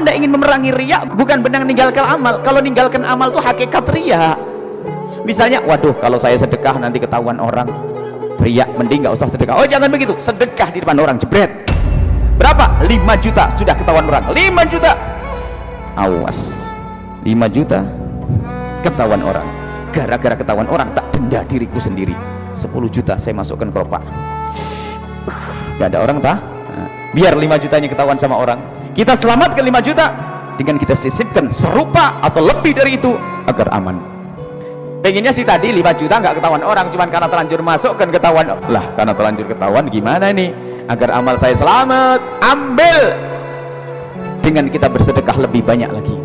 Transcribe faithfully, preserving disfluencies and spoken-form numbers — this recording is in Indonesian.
anda ingin memerangi riya, bukan benang meninggalkan amal. Kalau meninggalkan amal itu hakikat riya. Misalnya, waduh kalau saya sedekah nanti ketahuan orang, riya, mending nggak usah sedekah. Oh jangan begitu, sedekah di depan orang, jebret. Berapa? lima juta, sudah ketahuan orang. lima juta, awas, lima juta ketahuan orang. Gara-gara ketahuan orang, tak denda diriku sendiri. Sepuluh juta saya masukkan ke kotak. Gak ada orang tak? Nah, biar lima jutanya ketahuan sama orang, kita selamatkan lima juta dengan kita sisipkan serupa atau lebih dari itu agar aman. Pengennya sih tadi lima juta nggak ketahuan orang, cuman karena terlanjur masukkan ketahuan. Lah karena terlanjur ketahuan gimana nih agar amal saya selamat? Ambil dengan kita bersedekah lebih banyak lagi.